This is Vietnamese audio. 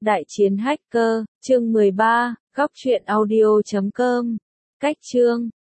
Đại chiến hacker, chương 13, góc truyện audio.com. Cách chương